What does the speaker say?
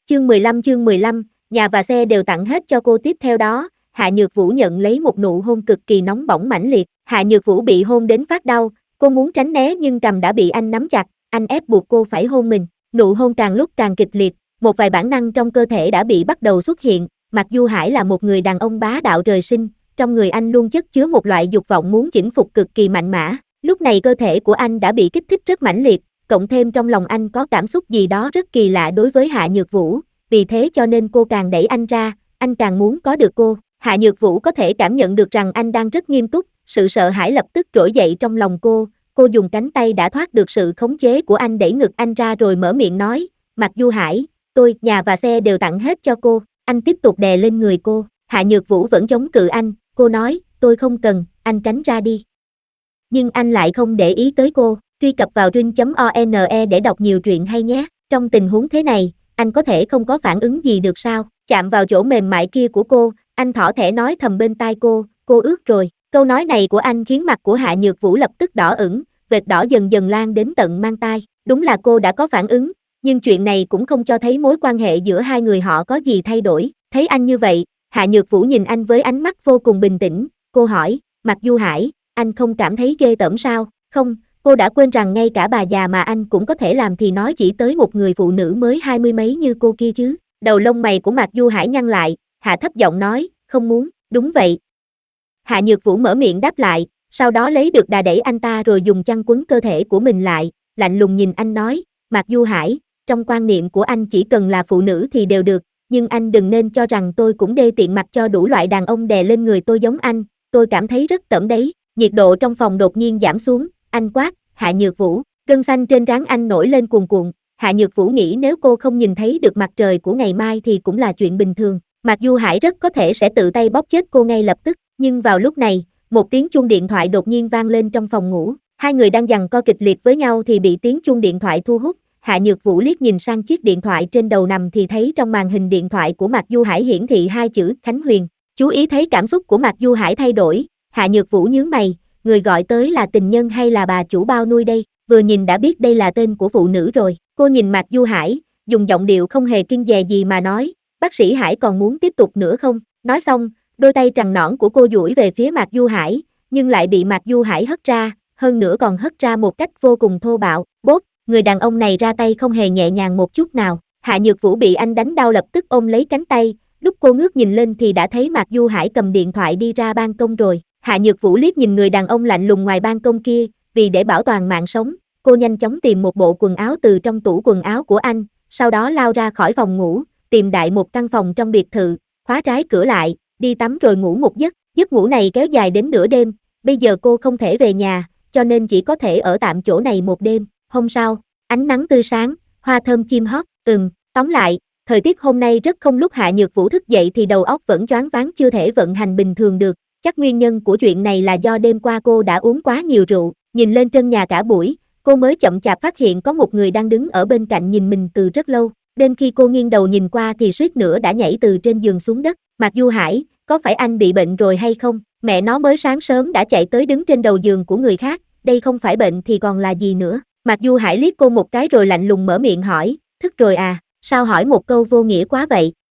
Chương 15, nhà và xe đều tặng hết cho cô. Tiếp theo đó, Hạ Nhược Vũ nhận lấy một nụ hôn cực kỳ nóng bỏng mãnh liệt. Hạ Nhược Vũ bị hôn đến phát đau, cô muốn tránh né nhưng cầm đã bị anh nắm chặt, anh ép buộc cô phải hôn mình. Nụ hôn càng lúc càng kịch liệt, một vài bản năng trong cơ thể đã bắt đầu xuất hiện. Mạc Du Hải là một người đàn ông bá đạo trời sinh, trong người anh luôn chất chứa một loại dục vọng muốn chinh phục cực kỳ mạnh mẽ. Lúc này cơ thể của anh đã bị kích thích rất mãnh liệt, cộng thêm trong lòng anh có cảm xúc gì đó rất kỳ lạ đối với Hạ Nhược Vũ, vì thế cho nên cô càng đẩy anh ra, anh càng muốn có được cô. Hạ Nhược Vũ có thể cảm nhận được rằng anh đang rất nghiêm túc, sự sợ hãi lập tức trỗi dậy trong lòng cô dùng cánh tay đã thoát được sự khống chế của anh đẩy ngực anh ra rồi mở miệng nói, Mạc Du Hải, nhà và xe đều tặng hết cho cô. Anh tiếp tục đè lên người cô, Hạ Nhược Vũ vẫn chống cự anh, cô nói, tôi không cần, anh tránh ra đi. Nhưng anh lại không để ý tới cô. Truy cập vào ring.one để đọc nhiều truyện hay nhé. Trong tình huống thế này, anh có thể không có phản ứng gì được sao? Chạm vào chỗ mềm mại kia của cô, anh thỏ thẻ nói thầm bên tai cô ướt rồi. Câu nói này của anh khiến mặt của Hạ Nhược Vũ lập tức đỏ ửng, vệt đỏ dần dần lan đến tận mang tai. Đúng là cô đã có phản ứng, nhưng chuyện này cũng không cho thấy mối quan hệ giữa hai người họ có gì thay đổi. Thấy anh như vậy, Hạ Nhược Vũ nhìn anh với ánh mắt vô cùng bình tĩnh, cô hỏi, Mạc Du Hải, anh không cảm thấy ghê tởm sao? Không, cô đã quên rằng ngay cả bà già mà anh cũng có thể làm thì nói chỉ tới một người phụ nữ mới 20 mấy như cô kia chứ. Đầu lông mày của Mạc Du Hải nhăn lại, hạ thấp giọng nói, không muốn, đúng vậy. Hạ Nhược Vũ mở miệng đáp lại, sau đó lấy được đà đẩy anh ta rồi dùng chăn quấn cơ thể của mình lại, lạnh lùng nhìn anh nói, Mạc Du Hải, trong quan niệm của anh chỉ cần là phụ nữ thì đều được, nhưng anh đừng nên cho rằng tôi cũng đê tiện mặc cho đủ loại đàn ông đè lên người tôi giống anh, tôi cảm thấy rất tởm đấy. Nhiệt độ trong phòng đột nhiên giảm xuống, anh quát, Hạ Nhược Vũ, gân xanh trên trán anh nổi lên cuồn cuộn. Hạ Nhược Vũ nghĩ nếu cô không nhìn thấy được mặt trời của ngày mai thì cũng là chuyện bình thường, Mạc Du Hải rất có thể sẽ tự tay bóp chết cô ngay lập tức, nhưng vào lúc này, một tiếng chuông điện thoại đột nhiên vang lên trong phòng ngủ, hai người đang giằng co kịch liệt với nhau thì bị tiếng chuông điện thoại thu hút. Hạ Nhược Vũ liếc nhìn sang chiếc điện thoại trên đầu nằm thì thấy trong màn hình điện thoại của Mạc Du Hải hiển thị hai chữ Khánh Huyền. Chú ý thấy cảm xúc của Mạc Du Hải thay đổi, Hạ Nhược Vũ nhướng mày, người gọi tới là tình nhân hay là bà chủ bao nuôi đây? Vừa nhìn đã biết đây là tên của phụ nữ rồi. Cô nhìn Mạc Du Hải, dùng giọng điệu không hề kiêng dè gì mà nói, bác sĩ Hải còn muốn tiếp tục nữa không? Nói xong, đôi tay trắng nõn của cô duỗi về phía Mạc Du Hải, nhưng lại bị Mạc Du Hải hất ra, hơn nữa còn hất ra một cách vô cùng thô bạo. Bốp, người đàn ông này ra tay không hề nhẹ nhàng một chút nào. Hạ Nhược Vũ bị anh đánh đau lập tức ôm lấy cánh tay, lúc cô ngước nhìn lên thì đã thấy Mạc Du Hải cầm điện thoại đi ra ban công rồi. Hạ Nhược Vũ liếc nhìn người đàn ông lạnh lùng ngoài ban công kia, vì để bảo toàn mạng sống, cô nhanh chóng tìm một bộ quần áo từ trong tủ quần áo của anh, sau đó lao ra khỏi phòng ngủ, tìm đại một căn phòng trong biệt thự, khóa trái cửa lại, đi tắm rồi ngủ một giấc. Giấc ngủ này kéo dài đến nửa đêm, bây giờ cô không thể về nhà, cho nên chỉ có thể ở tạm chỗ này một đêm. Hôm sau, ánh nắng tươi sáng, hoa thơm chim hót, tóm lại, thời tiết hôm nay rất không. Lúc Hạ Nhược Vũ thức dậy thì đầu óc vẫn choáng váng chưa thể vận hành bình thường được. Chắc nguyên nhân của chuyện này là do đêm qua cô đã uống quá nhiều rượu. Nhìn lên trần nhà cả buổi, cô mới chậm chạp phát hiện có một người đang đứng ở bên cạnh nhìn mình từ rất lâu. Đến khi cô nghiêng đầu nhìn qua thì suýt nữa đã nhảy từ trên giường xuống đất. Mạc Du Hải, có phải anh bị bệnh rồi hay không? Mẹ nó mới sáng sớm đã chạy tới đứng trên đầu giường của người khác, đây không phải bệnh thì còn là gì nữa? Mạc Du Hải liếc cô một cái rồi lạnh lùng mở miệng hỏi, thức rồi à? Sao hỏi một câu vô nghĩa quá vậy?